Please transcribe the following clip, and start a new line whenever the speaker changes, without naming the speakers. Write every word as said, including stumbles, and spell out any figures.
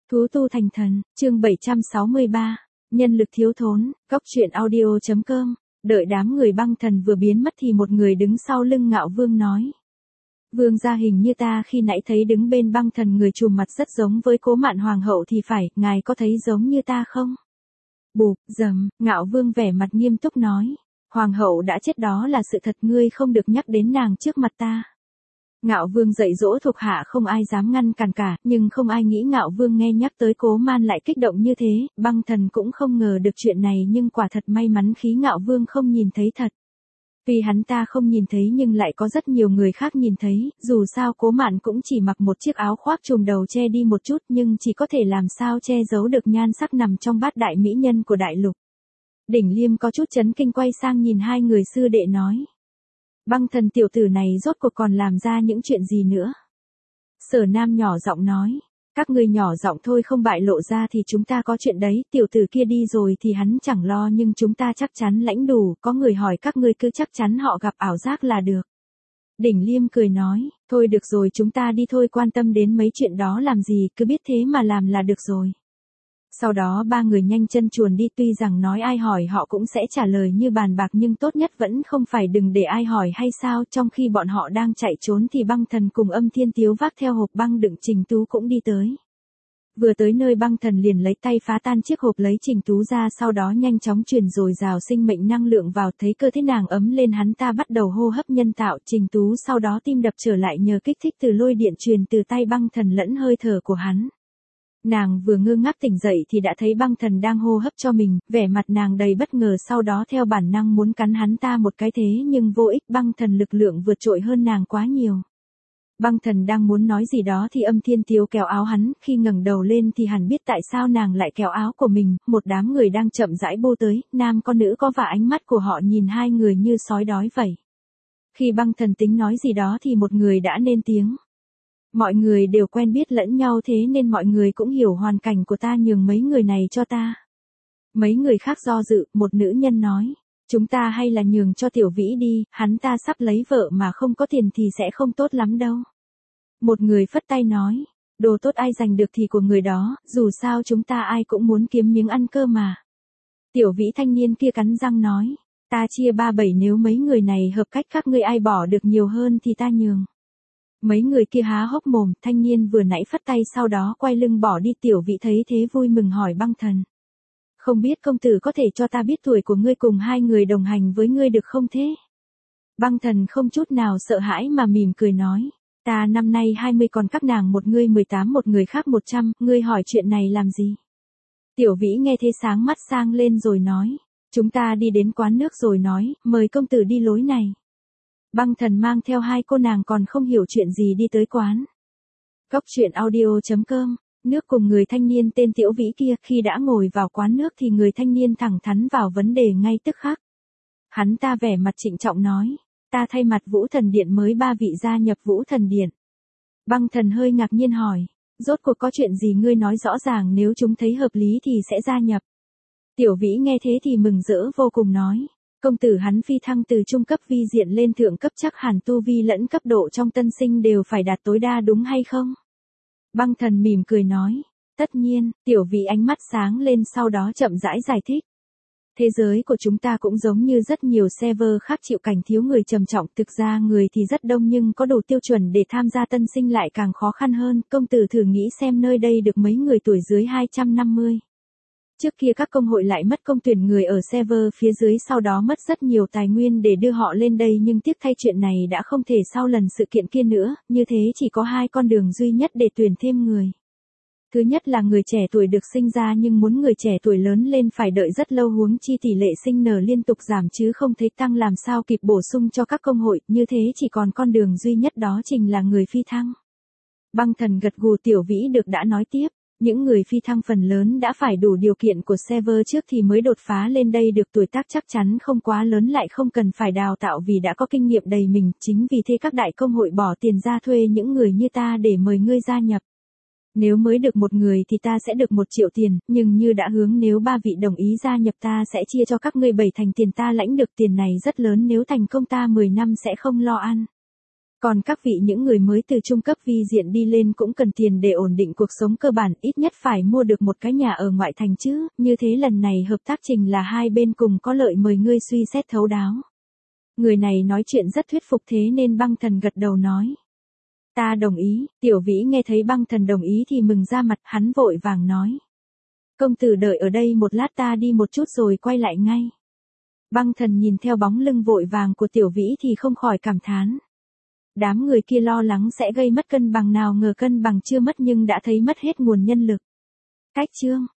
Thú tu thành thần, chương bảy trăm sáu mươi ba, nhân lực thiếu thốn, góc truyện audio.com, đợi đám người băng thần vừa biến mất thì một người đứng sau lưng Ngạo Vương nói. Vương gia hình như ta khi nãy thấy đứng bên băng thần người trùm mặt rất giống với Cố Mạn Hoàng hậu thì phải, ngài có thấy giống như ta không? Bụp, dầm, Ngạo Vương vẻ mặt nghiêm túc nói. Hoàng hậu đã chết đó là sự thật, ngươi không được nhắc đến nàng trước mặt ta. Ngạo Vương dạy dỗ thuộc hạ không ai dám ngăn cản cả, nhưng không ai nghĩ Ngạo Vương nghe nhắc tới Cố Man lại kích động như thế, băng thần cũng không ngờ được chuyện này nhưng quả thật may mắn khi Ngạo Vương không nhìn thấy thật. Vì hắn ta không nhìn thấy nhưng lại có rất nhiều người khác nhìn thấy, dù sao Cố Mạn cũng chỉ mặc một chiếc áo khoác trùm đầu che đi một chút nhưng chỉ có thể làm sao che giấu được nhan sắc nằm trong bát đại mỹ nhân của đại lục. Đỉnh Liêm có chút chấn kinh quay sang nhìn hai người sư đệ nói. Băng thần tiểu tử này rốt cuộc còn làm ra những chuyện gì nữa? Sở Nam nhỏ giọng nói, các ngươi nhỏ giọng thôi không bại lộ ra thì chúng ta có chuyện đấy, tiểu tử kia đi rồi thì hắn chẳng lo nhưng chúng ta chắc chắn lãnh đủ, có người hỏi các ngươi cứ chắc chắn họ gặp ảo giác là được. Đỉnh Liêm cười nói, thôi được rồi chúng ta đi thôi, quan tâm đến mấy chuyện đó làm gì, cứ biết thế mà làm là được rồi. Sau đó ba người nhanh chân chuồn đi, tuy rằng nói ai hỏi họ cũng sẽ trả lời như bàn bạc nhưng tốt nhất vẫn không phải đừng để ai hỏi hay sao. Trong khi bọn họ đang chạy trốn thì băng thần cùng Âm Thiên Tiếu vác theo hộp băng đựng Trình Tú cũng đi tới. Vừa tới nơi băng thần liền lấy tay phá tan chiếc hộp lấy Trình Tú ra, sau đó nhanh chóng truyền dồi dào sinh mệnh năng lượng vào, thấy cơ thể nàng ấm lên hắn ta bắt đầu hô hấp nhân tạo. Trình Tú sau đó tim đập trở lại nhờ kích thích từ lôi điện truyền từ tay băng thần lẫn hơi thở của hắn. Nàng vừa ngơ ngác tỉnh dậy thì đã thấy băng thần đang hô hấp cho mình, vẻ mặt nàng đầy bất ngờ, sau đó theo bản năng muốn cắn hắn ta một cái thế nhưng vô ích, băng thần lực lượng vượt trội hơn nàng quá nhiều. Băng thần đang muốn nói gì đó thì Âm Thiên Tiếu kéo áo hắn, khi ngẩng đầu lên thì hẳn biết tại sao nàng lại kéo áo của mình, một đám người đang chậm rãi bô tới, nam có nữ có và ánh mắt của họ nhìn hai người như sói đói vậy. Khi băng thần tính nói gì đó thì một người đã lên tiếng. Mọi người đều quen biết lẫn nhau thế nên mọi người cũng hiểu hoàn cảnh của ta, nhường mấy người này cho ta. Mấy người khác do dự, một nữ nhân nói, chúng ta hay là nhường cho Tiểu Vĩ đi, hắn ta sắp lấy vợ mà không có tiền thì sẽ không tốt lắm đâu. Một người phất tay nói, đồ tốt ai giành được thì của người đó, dù sao chúng ta ai cũng muốn kiếm miếng ăn cơ mà. Tiểu Vĩ thanh niên kia cắn răng nói, ta chia ba bảy, nếu mấy người này hợp cách các ngươi ai bỏ được nhiều hơn thì ta nhường. Mấy người kia há hốc mồm, thanh niên vừa nãy phất tay sau đó quay lưng bỏ đi. Tiểu Vĩ thấy thế vui mừng hỏi băng thần. Không biết công tử có thể cho ta biết tuổi của ngươi cùng hai người đồng hành với ngươi được không thế? Băng thần không chút nào sợ hãi mà mỉm cười nói. Ta năm nay hai mươi còn các nàng một ngươi mười tám một người khác một trăm, ngươi hỏi chuyện này làm gì? Tiểu Vĩ nghe thế sáng mắt sang lên rồi nói. Chúng ta đi đến quán nước rồi nói, mời công tử đi lối này. Băng thần mang theo hai cô nàng còn không hiểu chuyện gì đi tới quán. Góc truyện audio.com, nước cùng người thanh niên tên Tiểu Vĩ kia, khi đã ngồi vào quán nước thì người thanh niên thẳng thắn vào vấn đề ngay tức khắc. Hắn ta vẻ mặt trịnh trọng nói, ta thay mặt Vũ Thần Điện mới ba vị gia nhập Vũ Thần Điện. Băng thần hơi ngạc nhiên hỏi, rốt cuộc có chuyện gì, ngươi nói rõ ràng, nếu chúng thấy hợp lý thì sẽ gia nhập. Tiểu Vĩ nghe thế thì mừng rỡ vô cùng nói. Công tử hắn phi thăng từ trung cấp vi diện lên thượng cấp, chắc hẳn tu vi lẫn cấp độ trong tân sinh đều phải đạt tối đa đúng hay không? Băng thần mỉm cười nói, tất nhiên. Tiểu Vĩ ánh mắt sáng lên sau đó chậm rãi giải thích. Thế giới của chúng ta cũng giống như rất nhiều server khác chịu cảnh thiếu người trầm trọng, thực ra người thì rất đông nhưng có đủ tiêu chuẩn để tham gia tân sinh lại càng khó khăn hơn. Công tử thử nghĩ xem nơi đây được mấy người tuổi dưới hai trăm năm mươi. Trước kia các công hội lại mất công tuyển người ở server phía dưới, sau đó mất rất nhiều tài nguyên để đưa họ lên đây, nhưng tiếc thay chuyện này đã không thể sau lần sự kiện kia nữa, như thế chỉ có hai con đường duy nhất để tuyển thêm người. Thứ nhất là người trẻ tuổi được sinh ra, nhưng muốn người trẻ tuổi lớn lên phải đợi rất lâu, huống chi tỷ lệ sinh nở liên tục giảm chứ không thấy tăng, làm sao kịp bổ sung cho các công hội, như thế chỉ còn con đường duy nhất đó chính là người phi thăng. Băng thần gật gù. Tiểu Vĩ được đã nói tiếp. Những người phi thăng phần lớn đã phải đủ điều kiện của server trước thì mới đột phá lên đây được, tuổi tác chắc chắn không quá lớn, lại không cần phải đào tạo vì đã có kinh nghiệm đầy mình, chính vì thế các đại công hội bỏ tiền ra thuê những người như ta để mời ngươi gia nhập. Nếu mới được một người thì ta sẽ được một triệu tiền, nhưng như đã hướng nếu ba vị đồng ý gia nhập ta sẽ chia cho các ngươi bảy thành tiền, ta lãnh được tiền này rất lớn, nếu thành công ta mười năm sẽ không lo ăn. Còn các vị những người mới từ trung cấp vi diện đi lên cũng cần tiền để ổn định cuộc sống cơ bản, ít nhất phải mua được một cái nhà ở ngoại thành chứ, như thế lần này hợp tác trình là hai bên cùng có lợi, mời ngươi suy xét thấu đáo. Người này nói chuyện rất thuyết phục, thế nên Băng Thần gật đầu nói. Ta đồng ý. Tiểu Vĩ nghe thấy Băng Thần đồng ý thì mừng ra mặt, hắn vội vàng nói. Công tử đợi ở đây một lát, ta đi một chút rồi quay lại ngay. Băng Thần nhìn theo bóng lưng vội vàng của Tiểu Vĩ thì không khỏi cảm thán. Đám người kia lo lắng sẽ gây mất cân bằng, nào ngờ cân bằng chưa mất nhưng đã thấy mất hết nguồn nhân lực. Cách chương